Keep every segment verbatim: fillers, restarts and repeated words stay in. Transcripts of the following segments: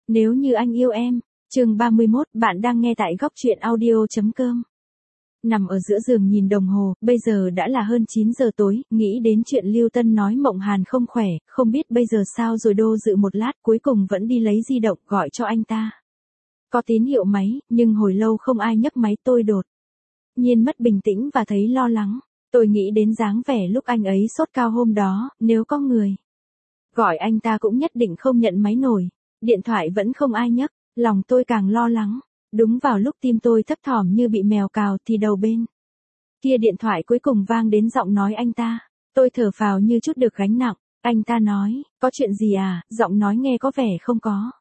Nếu như anh yêu em, chương ba mươi mốt, bạn đang nghe tại góc truyện audio chấm com. Nằm ở giữa giường nhìn đồng hồ, bây giờ đã là hơn chín giờ tối, nghĩ đến chuyện Lưu Tân nói Mộng Hàn không khỏe, không biết bây giờ sao rồi đô dự một lát cuối cùng vẫn đi lấy di động gọi cho anh ta. Có tín hiệu máy, nhưng hồi lâu không ai nhấc máy tôi đột nhiên mất bình tĩnh và thấy lo lắng. Tôi nghĩ đến dáng vẻ lúc anh ấy sốt cao hôm đó, nếu có người gọi anh ta cũng nhất định không nhận máy nổi. Điện thoại vẫn không ai nhấc, lòng tôi càng lo lắng. Đúng vào lúc tim tôi thấp thỏm như bị mèo cào thì đầu bên kia điện thoại cuối cùng vang đến giọng nói anh ta. Tôi thở phào như chút được gánh nặng. Anh ta nói, có chuyện gì à? Giọng nói nghe có vẻ không có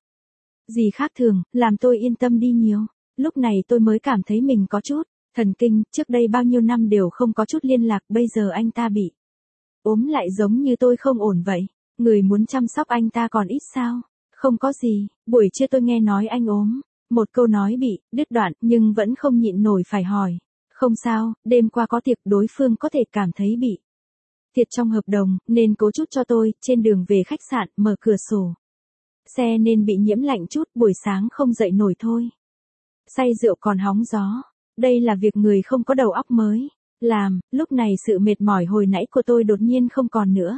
gì khác thường, làm tôi yên tâm đi nhiều. Lúc này tôi mới cảm thấy mình có chút thần kinh, trước đây bao nhiêu năm đều không có chút liên lạc, bây giờ anh ta bị ốm lại giống như tôi không ổn vậy. Người muốn chăm sóc anh ta còn ít sao? Không có gì, buổi trưa tôi nghe nói anh ốm. Một câu nói bị đứt đoạn nhưng vẫn không nhịn nổi phải hỏi. Không sao, đêm qua có tiệc, đối phương có thể cảm thấy bị thiệt trong hợp đồng, nên cố chút cho tôi. Trên đường về khách sạn, mở cửa sổ xe nên bị nhiễm lạnh chút, buổi sáng không dậy nổi thôi. Say rượu còn hóng gió. Đây là việc người không có đầu óc mới làm. Lúc này sự mệt mỏi hồi nãy của tôi đột nhiên không còn nữa.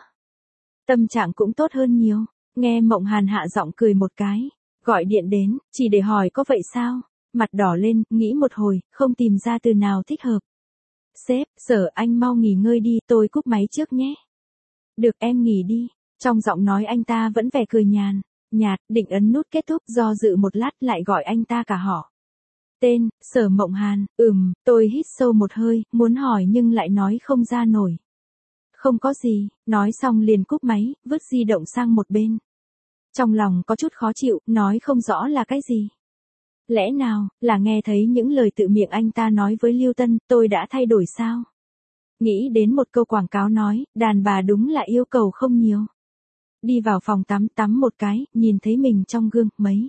Tâm trạng cũng tốt hơn nhiều. Nghe Mộng Hàn hạ giọng cười một cái. Gọi điện đến, chỉ để hỏi có vậy sao? Mặt đỏ lên, nghĩ một hồi, không tìm ra từ nào thích hợp. Sếp, sở anh mau nghỉ ngơi đi, tôi cúp máy trước nhé. Được, em nghỉ đi. Trong giọng nói anh ta vẫn vẻ cười nhàn nhạt, định ấn nút kết thúc, do dự một lát lại gọi anh ta cả họ tên. Sở Mộng Hàn. Ừm, tôi hít sâu một hơi, muốn hỏi nhưng lại nói không ra nổi. Không có gì, nói xong liền cúp máy, vứt di động sang một bên. Trong lòng có chút khó chịu, nói không rõ là cái gì. Lẽ nào, là nghe thấy những lời tự miệng anh ta nói với Lưu Tân, tôi đã thay đổi sao? Nghĩ đến một câu quảng cáo nói, đàn bà đúng là yêu cầu không nhiều. Đi vào phòng tắm, tắm một cái, nhìn thấy mình trong gương, mấy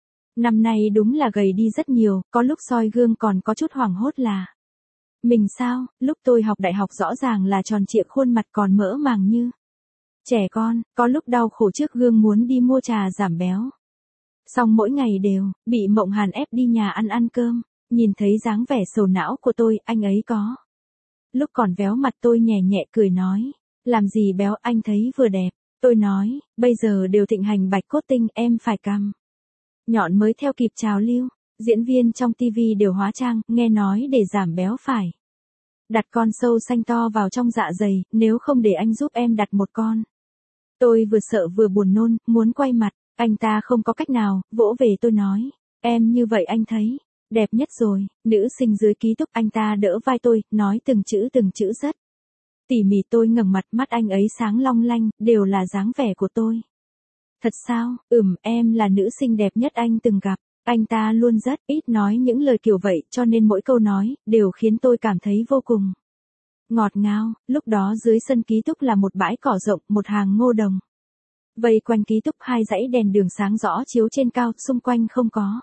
năm nay đúng là gầy đi rất nhiều, có lúc soi gương còn có chút hoảng hốt là mình sao? Lúc tôi học đại học rõ ràng là tròn trịa, khuôn mặt còn mỡ màng như trẻ con, có lúc đau khổ trước gương muốn đi mua trà giảm béo. Xong mỗi ngày đều bị Mộng Hàn ép đi nhà ăn ăn cơm. Nhìn thấy dáng vẻ sầu não của tôi, anh ấy có lúc còn véo mặt tôi nhẹ nhẹ cười nói, làm gì béo, anh thấy vừa đẹp. Tôi nói, bây giờ đều thịnh hành bạch cốt tinh, em phải cằm nhọn mới theo kịp trào lưu. Diễn viên trong tivi đều hóa trang, nghe nói để giảm béo phải đặt con sâu xanh to vào trong dạ dày, nếu không để anh giúp em đặt một con. Tôi vừa sợ vừa buồn nôn, muốn quay mặt. Anh ta không có cách nào, vỗ về tôi nói, em như vậy anh thấy đẹp nhất rồi. Nữ sinh dưới ký túc, anh ta đỡ vai tôi, nói từng chữ từng chữ rất tỉ mỉ. Tôi ngẩng mặt, mắt anh ấy sáng long lanh, đều là dáng vẻ của tôi. Thật sao? Ừm, em là nữ sinh đẹp nhất anh từng gặp. Anh ta luôn rất ít nói những lời kiểu vậy, cho nên mỗi câu nói đều khiến tôi cảm thấy vô cùng ngọt ngào. Lúc đó dưới sân ký túc là một bãi cỏ rộng, một hàng ngô đồng vây quanh ký túc, hai dãy đèn đường sáng rõ chiếu trên cao, xung quanh không có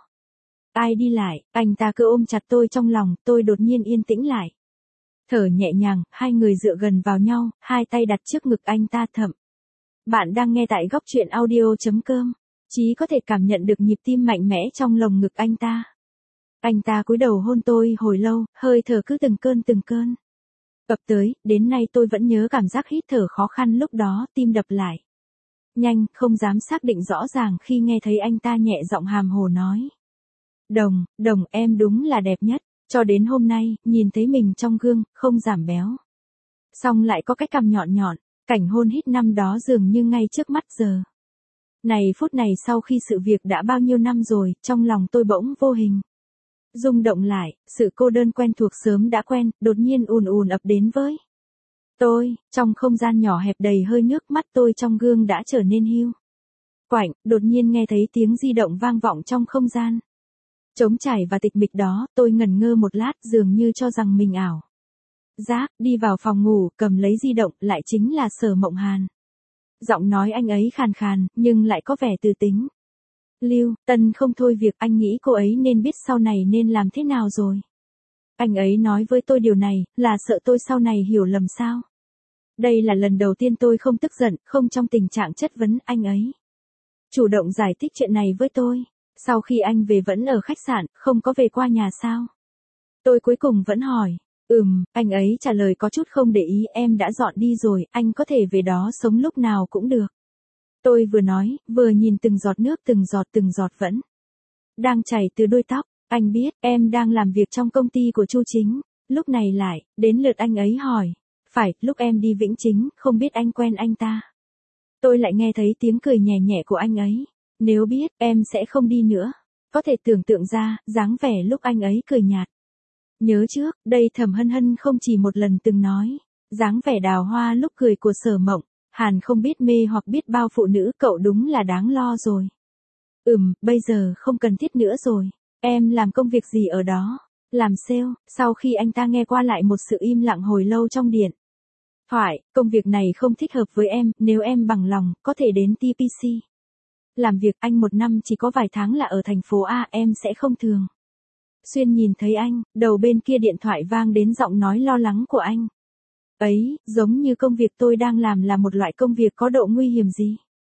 ai đi lại. Anh ta cứ ôm chặt tôi trong lòng, tôi đột nhiên yên tĩnh lại. Thở nhẹ nhàng, hai người dựa gần vào nhau, hai tay đặt trước ngực anh ta thầm. Bạn đang nghe tại góc truyện audio chấm com. Chí có thể cảm nhận được nhịp tim mạnh mẽ trong lồng ngực anh ta. Anh ta cúi đầu hôn tôi hồi lâu, hơi thở cứ từng cơn từng cơn ập tới, đến nay tôi vẫn nhớ cảm giác hít thở khó khăn lúc đó, tim đập lại nhanh, không dám xác định rõ ràng khi nghe thấy anh ta nhẹ giọng hàm hồ nói. Đồng, Đồng, em đúng là đẹp nhất. Cho đến hôm nay, nhìn thấy mình trong gương, không giảm béo. Xong lại có cái cằm nhọn nhọn, cảnh hôn hít năm đó dường như ngay trước mắt giờ. Này phút này sau khi sự việc đã bao nhiêu năm rồi, trong lòng tôi bỗng vô hình rung động lại, sự cô đơn quen thuộc sớm đã quen, đột nhiên ùn ùn ập đến với tôi. Trong không gian nhỏ hẹp đầy hơi nước, mắt tôi trong gương đã trở nên hiu quạnh. Đột nhiên nghe thấy tiếng di động vang vọng trong không gian trống trải và tịch mịch đó, tôi ngẩn ngơ một lát, dường như cho rằng mình ảo giác. Đi vào phòng ngủ, cầm lấy di động, lại chính là Sở Mộng Hàn. Giọng nói anh ấy khàn khàn, nhưng lại có vẻ từ tính. Lưu Tân không thôi việc, anh nghĩ cô ấy nên biết sau này nên làm thế nào rồi. Anh ấy nói với tôi điều này, là sợ tôi sau này hiểu lầm sao. Đây là lần đầu tiên tôi không tức giận, không trong tình trạng chất vấn anh ấy. chủ động giải thích chuyện này với tôi. Sau khi anh về vẫn ở khách sạn, không có về qua nhà sao? Tôi cuối cùng vẫn hỏi. Ừm, anh ấy trả lời có chút không để ý, em đã dọn đi rồi, anh có thể về đó sống lúc nào cũng được. Tôi vừa nói, vừa nhìn từng giọt nước từng giọt từng giọt vẫn đang chảy từ đuôi tóc. Anh biết, em đang làm việc trong công ty của Chu Chính. Lúc này lại, đến lượt anh ấy hỏi. Phải, lúc em đi Vĩnh Chính, không biết anh quen anh ta. Tôi lại nghe thấy tiếng cười nhẹ nhẹ của anh ấy. Nếu biết, em sẽ không đi nữa. Có thể tưởng tượng ra, dáng vẻ lúc anh ấy cười nhạt. Nhớ trước, đây Thẩm Hân Hân không chỉ một lần từng nói. Dáng vẻ đào hoa lúc cười của Sở Mộng. Hàn không biết mê hoặc biết bao phụ nữ, cậu đúng là đáng lo rồi. Ừm, bây giờ không cần thiết nữa rồi. Em làm công việc gì ở đó? Làm sale. Sau khi anh ta nghe qua lại một sự im lặng hồi lâu trong điện thoại, công việc này không thích hợp với em, nếu em bằng lòng, có thể đến tê pê xê. Làm việc anh một năm chỉ có vài tháng là ở thành phố A, em sẽ không thường xuyên nhìn thấy anh. Đầu bên kia điện thoại vang đến giọng nói lo lắng của anh. Ấy, giống như công việc tôi đang làm là một loại công việc có độ nguy hiểm gì?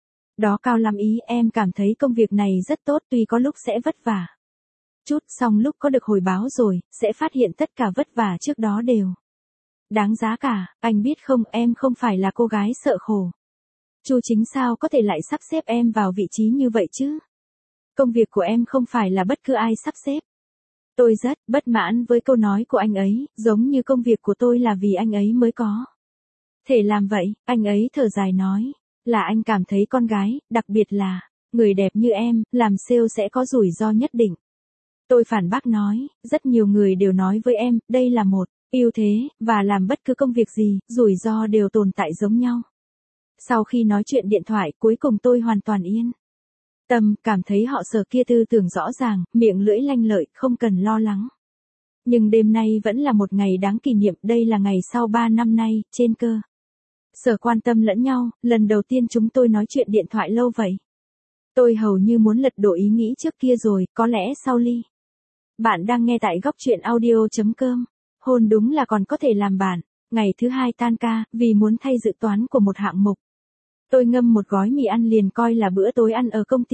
Đó cao lắm ý, em cảm thấy công việc này rất tốt, tuy có lúc sẽ vất vả chút, xong lúc có được hồi báo rồi, sẽ phát hiện tất cả vất vả trước đó đều đáng giá cả. Anh biết không, em không phải là cô gái sợ khổ. Chu Chính sao có thể lại sắp xếp em vào vị trí như vậy chứ? Công việc của em không phải là bất cứ ai sắp xếp. Tôi rất bất mãn với câu nói của anh ấy, giống như công việc của tôi là vì anh ấy mới có thể làm vậy. Anh ấy thở dài nói, là anh cảm thấy con gái, đặc biệt là người đẹp như em, làm sale sẽ có rủi ro nhất định. Tôi phản bác nói, rất nhiều người đều nói với em, đây là một ưu thế, và làm bất cứ công việc gì, rủi ro đều tồn tại giống nhau. Sau khi nói chuyện điện thoại, cuối cùng tôi hoàn toàn yên tâm, cảm thấy họ Sở kia tư tưởng rõ ràng, miệng lưỡi lanh lợi, không cần lo lắng. Nhưng đêm nay vẫn là một ngày đáng kỷ niệm, đây là ngày sau ba năm nay, trên cơ Sở quan tâm lẫn nhau, lần đầu tiên chúng tôi nói chuyện điện thoại lâu vậy. Tôi hầu như muốn lật đổ ý nghĩ trước kia rồi, có lẽ sau ly. Bạn đang nghe tại góc truyện audio chấm com. Hôn đúng là còn có thể làm bạn. Ngày thứ hai tan ca, vì muốn thay dự toán của một hạng mục. Tôi ngâm một gói mì ăn liền coi là bữa tối ăn ở công ty.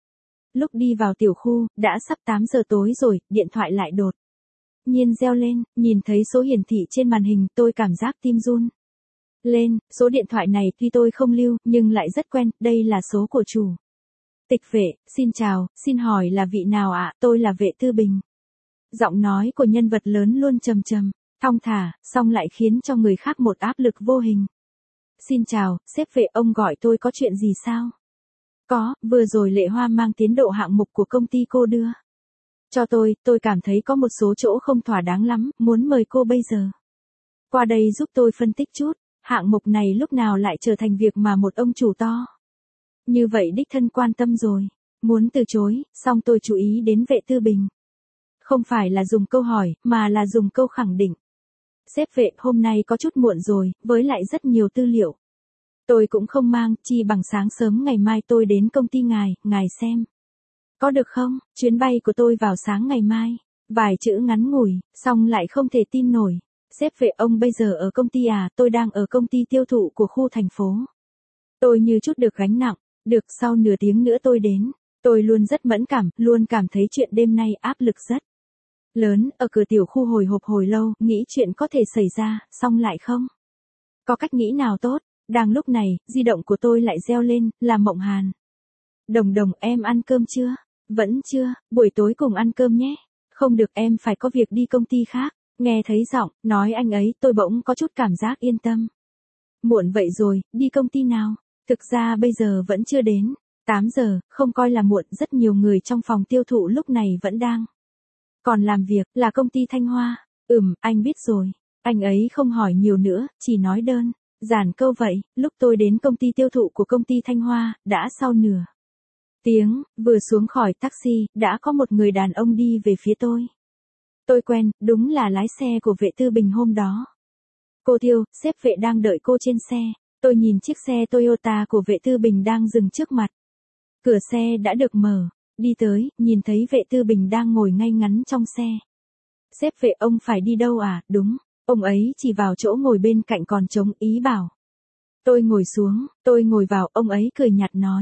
Lúc đi vào tiểu khu, đã sắp tám giờ tối rồi, điện thoại lại đột nhiên reo lên, nhìn thấy số hiển thị trên màn hình, tôi cảm giác tim run lên. Số điện thoại này tuy tôi không lưu, nhưng lại rất quen, đây là số của chủ tịch Vệ. Xin chào, xin hỏi là vị nào ạ? Tôi là Vệ Tư Bình. Giọng nói của nhân vật lớn luôn trầm trầm, thong thả, song lại khiến cho người khác một áp lực vô hình. Xin chào, sếp Vệ, ông gọi tôi có chuyện gì sao? Có, vừa rồi Lệ Hoa mang tiến độ hạng mục của công ty cô đưa cho tôi, tôi cảm thấy có một số chỗ không thỏa đáng lắm, muốn mời cô bây giờ qua đây giúp tôi phân tích chút. Hạng mục này lúc nào lại trở thành việc mà một ông chủ to như vậy đích thân quan tâm rồi. Muốn từ chối, song tôi chú ý đến Vệ Tư Bình. Không phải là dùng câu hỏi, mà là dùng câu khẳng định. Sếp Vệ, hôm nay có chút muộn rồi, với lại rất nhiều tư liệu. Tôi cũng không mang, chi bằng sáng sớm ngày mai tôi đến công ty ngài, ngài xem. Có được không? Chuyến bay của tôi vào sáng ngày mai. Vài chữ ngắn ngủi, song lại không thể tin nổi. Sếp Vệ, ông bây giờ ở công ty à? Tôi đang ở công ty tiêu thụ của khu thành phố. Tôi như chút được gánh nặng. Được, sau nửa tiếng nữa tôi đến. Tôi luôn rất mẫn cảm, luôn cảm thấy chuyện đêm nay áp lực rất lớn. Ở cửa tiểu khu hồi hộp hồi lâu, nghĩ chuyện có thể xảy ra, song lại không có cách nghĩ nào tốt. Đang lúc này, di động của tôi lại reo lên, là Mộng Hàn. Đồng đồng, em ăn cơm chưa? Vẫn chưa, buổi tối cùng ăn cơm nhé. Không được, em phải có việc đi công ty khác. Nghe thấy giọng nói anh ấy, tôi bỗng có chút cảm giác yên tâm. Muộn vậy rồi, đi công ty nào? Thực ra bây giờ vẫn chưa đến. tám giờ, không coi là muộn, rất nhiều người trong phòng tiêu thụ lúc này vẫn đang còn làm việc, là công ty Thanh Hoa. Ừm, anh biết rồi. Anh ấy không hỏi nhiều nữa, chỉ nói đơn giản câu vậy. Lúc tôi đến công ty tiêu thụ của công ty Thanh Hoa, đã sau nửa tiếng, vừa xuống khỏi taxi, đã có một người đàn ông đi về phía tôi. Tôi quen, đúng là lái xe của Vệ Tư Bình hôm đó. Cô Tiêu, sếp Vệ đang đợi cô trên xe. Tôi nhìn chiếc xe Toyota của Vệ Tư Bình đang dừng trước mặt. Cửa xe đã được mở. Đi tới, nhìn thấy Vệ Tư Bình đang ngồi ngay ngắn trong xe. Sếp Vệ, ông phải đi đâu à? Đúng. Ông ấy chỉ vào chỗ ngồi bên cạnh còn trống, ý bảo tôi ngồi xuống. Tôi ngồi vào, ông ấy cười nhạt nói.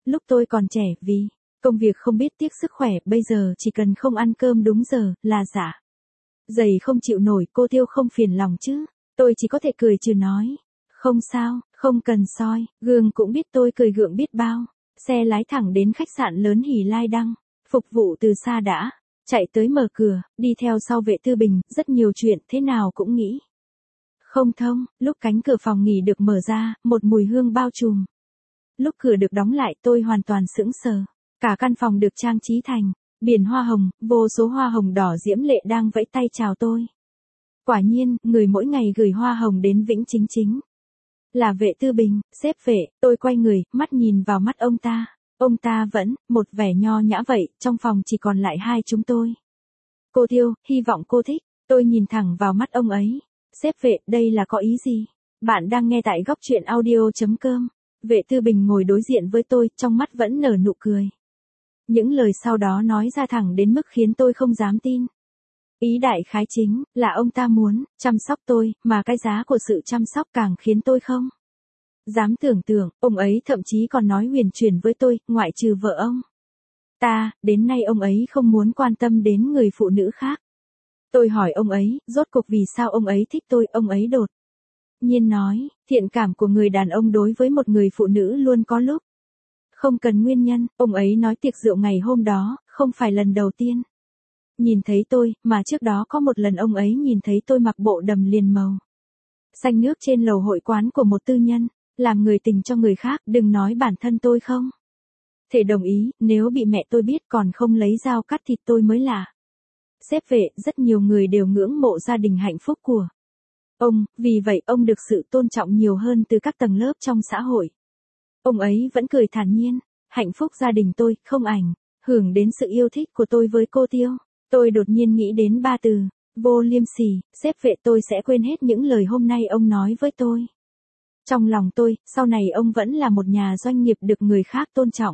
Lúc tôi còn trẻ vì công việc không biết tiếc sức khỏe, bây giờ chỉ cần không ăn cơm đúng giờ là dạ dày không chịu nổi, cô Tiêu không phiền lòng chứ? Tôi chỉ có thể cười trừ nói. Không sao, không cần soi, gương cũng biết tôi cười gượng biết bao. Xe lái thẳng đến khách sạn lớn Hỷ Lai Đăng, phục vụ từ xa đã, chạy tới mở cửa, đi theo sau Vệ Tư Bình, rất nhiều chuyện thế nào cũng nghĩ không thông, lúc cánh cửa phòng nghỉ được mở ra, một mùi hương bao trùm. Lúc cửa được đóng lại tôi hoàn toàn sững sờ, cả căn phòng được trang trí thành biển hoa hồng, vô số hoa hồng đỏ diễm lệ đang vẫy tay chào tôi. Quả nhiên, người mỗi ngày gửi hoa hồng đến Vĩnh Chính chính là Vệ Tư Bình, sếp Vệ. Tôi quay người, mắt nhìn vào mắt ông ta. Ông ta vẫn, một vẻ nho nhã vậy, trong phòng chỉ còn lại hai chúng tôi. Cô Tiêu, hy vọng cô thích. Tôi nhìn thẳng vào mắt ông ấy. Sếp Vệ, đây là có ý gì? Bạn đang nghe tại góc truyện audio.com. Vệ Tư Bình ngồi đối diện với tôi, trong mắt vẫn nở nụ cười. Những lời sau đó nói ra thẳng đến mức khiến tôi không dám tin. Ý đại khái chính là ông ta muốn chăm sóc tôi, mà cái giá của sự chăm sóc càng khiến tôi không dám tưởng tượng. Ông ấy thậm chí còn nói huyền chuyển với tôi, ngoại trừ vợ ông ta, đến nay ông ấy không muốn quan tâm đến người phụ nữ khác. Tôi hỏi ông ấy, rốt cuộc vì sao ông ấy thích tôi, ông ấy đột nhiên nói, thiện cảm của người đàn ông đối với một người phụ nữ luôn có lúc không cần nguyên nhân. Ông ấy nói tiệc rượu ngày hôm đó, không phải lần đầu tiên nhìn thấy tôi, mà trước đó có một lần ông ấy nhìn thấy tôi mặc bộ đầm liền màu xanh nước trên lầu hội quán của một tư nhân, làm người tình cho người khác, đừng nói bản thân tôi không thể đồng ý, nếu bị mẹ tôi biết còn không lấy dao cắt thịt tôi mới lạ. Sếp Vệ, rất nhiều người đều ngưỡng mộ gia đình hạnh phúc của ông, vì vậy ông được sự tôn trọng nhiều hơn từ các tầng lớp trong xã hội. Ông ấy vẫn cười thản nhiên, hạnh phúc gia đình tôi không ảnh hưởng đến sự yêu thích của tôi với cô Tiêu. Tôi đột nhiên nghĩ đến ba từ, vô liêm sỉ. Sếp Vệ, tôi sẽ quên hết những lời hôm nay ông nói với tôi. Trong lòng tôi, sau này ông vẫn là một nhà doanh nghiệp được người khác tôn trọng.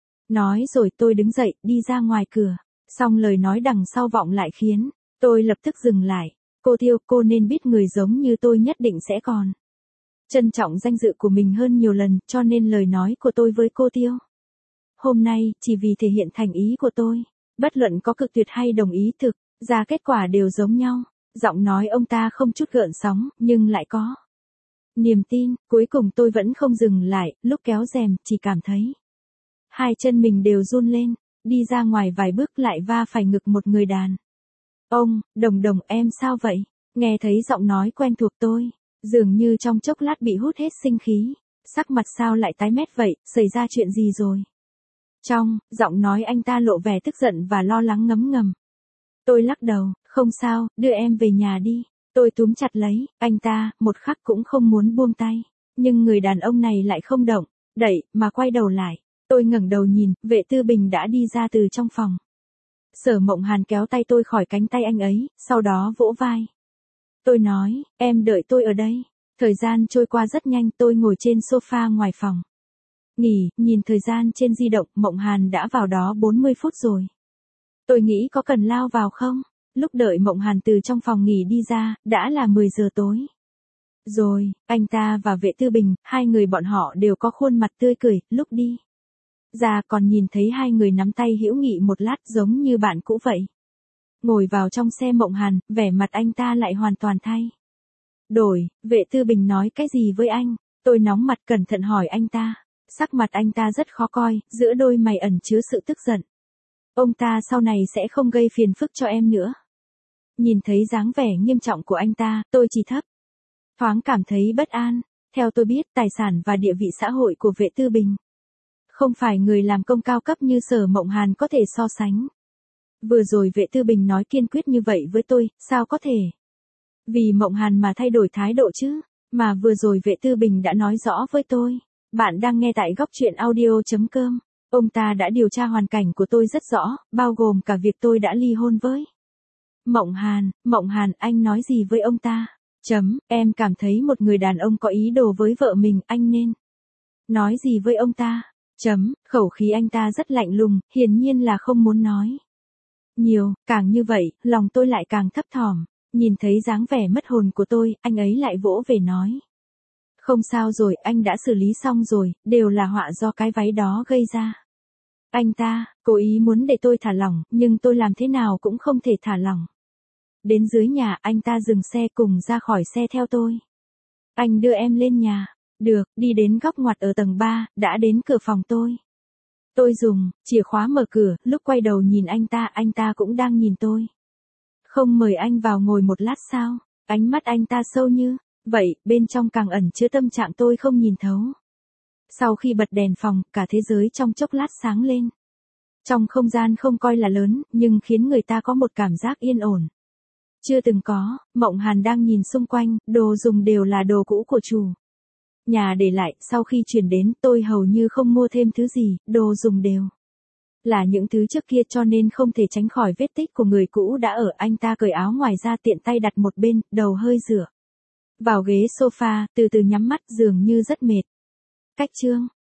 Nói rồi tôi đứng dậy, đi ra ngoài cửa. Xong lời nói đằng sau vọng lại khiến tôi lập tức dừng lại. Cô Tiêu, cô nên biết người giống như tôi nhất định sẽ còn trân trọng danh dự của mình hơn nhiều lần, cho nên lời nói của tôi với cô Tiêu hôm nay, chỉ vì thể hiện thành ý của tôi. Bất luận có cực tuyệt hay đồng ý, thực ra kết quả đều giống nhau. Giọng nói ông ta không chút gợn sóng, nhưng lại có niềm tin. Cuối cùng tôi vẫn không dừng lại, lúc kéo rèm, chỉ cảm thấy hai chân mình đều run lên. Đi ra ngoài vài bước lại va phải ngực một người đàn ông. Đồng Đồng, em sao vậy? Nghe thấy giọng nói quen thuộc tôi, dường như trong chốc lát bị hút hết sinh khí. Sắc mặt sao lại tái mét vậy, xảy ra chuyện gì rồi? Trong giọng nói anh ta lộ vẻ tức giận và lo lắng ngấm ngầm. Tôi lắc đầu, không sao, đưa em về nhà đi. Tôi túm chặt lấy anh ta, một khắc cũng không muốn buông tay. Nhưng người đàn ông này lại không động đậy, mà quay đầu lại. Tôi ngẩng đầu nhìn, Vệ Tư Bình đã đi ra từ trong phòng. Sở Mộng Hàn kéo tay tôi khỏi cánh tay anh ấy, sau đó vỗ vai. Tôi nói, em đợi tôi ở đây. Thời gian trôi qua rất nhanh, tôi ngồi trên sofa ngoài phòng nghỉ, nhìn thời gian trên di động, Mộng Hàn đã vào đó bốn mươi phút rồi. Tôi nghĩ có cần lao vào không? Lúc đợi Mộng Hàn từ trong phòng nghỉ đi ra, đã là mười giờ tối. Rồi, anh ta và Vệ Tư Bình, hai người bọn họ đều có khuôn mặt tươi cười, lúc đi ra còn nhìn thấy hai người nắm tay hữu nghị một lát giống như bạn cũ vậy. Ngồi vào trong xe Mộng Hàn, vẻ mặt anh ta lại hoàn toàn thay đổi. Vệ Tư Bình nói cái gì với anh? Tôi nóng mặt cẩn thận hỏi anh ta. Sắc mặt anh ta rất khó coi, giữa đôi mày ẩn chứa sự tức giận. Ông ta sau này sẽ không gây phiền phức cho em nữa. Nhìn thấy dáng vẻ nghiêm trọng của anh ta, tôi chỉ thấp thoáng cảm thấy bất an. Theo tôi biết, tài sản và địa vị xã hội của Vệ Tư Bình không phải người làm công cao cấp như Sở Mộng Hàn có thể so sánh. Vừa rồi Vệ Tư Bình nói kiên quyết như vậy với tôi, sao có thể vì Mộng Hàn mà thay đổi thái độ chứ? Mà vừa rồi Vệ Tư Bình đã nói rõ với tôi. Bạn đang nghe tại góc truyện audio.com. Ông ta đã điều tra hoàn cảnh của tôi rất rõ, bao gồm cả việc tôi đã ly hôn với Mộng Hàn. Mộng Hàn, anh nói gì với ông ta? Chấm, em cảm thấy một người đàn ông có ý đồ với vợ mình, anh nên nói gì với ông ta? Chấm, khẩu khí anh ta rất lạnh lùng, hiển nhiên là không muốn nói nhiều. Càng như vậy, lòng tôi lại càng thấp thỏm. Nhìn thấy dáng vẻ mất hồn của tôi, anh ấy lại vỗ về nói. Không sao rồi, anh đã xử lý xong rồi, đều là họa do cái váy đó gây ra. Anh ta, cố ý muốn để tôi thả lỏng, nhưng tôi làm thế nào cũng không thể thả lỏng. Đến dưới nhà, anh ta dừng xe cùng ra khỏi xe theo tôi. Anh đưa em lên nhà. Được, đi đến góc ngoặt ở tầng ba, đã đến cửa phòng tôi. Tôi dùng chìa khóa mở cửa, lúc quay đầu nhìn anh ta, anh ta cũng đang nhìn tôi. Không mời anh vào ngồi một lát sao? Ánh mắt anh ta sâu như vậy, bên trong càng ẩn chứa tâm trạng tôi không nhìn thấu. Sau khi bật đèn phòng, cả thế giới trong chốc lát sáng lên. Trong không gian không coi là lớn, nhưng khiến người ta có một cảm giác yên ổn. Chưa từng có, Mộng Hàn đang nhìn xung quanh, đồ dùng đều là đồ cũ của chủ nhà để lại, sau khi chuyển đến, tôi hầu như không mua thêm thứ gì, đồ dùng đều là những thứ trước kia, cho nên không thể tránh khỏi vết tích của người cũ đã ở. Anh ta cởi áo ngoài ra, tiện tay đặt một bên, đầu hơi dựa vào ghế sofa, từ từ nhắm mắt, dường như rất mệt. Cách chương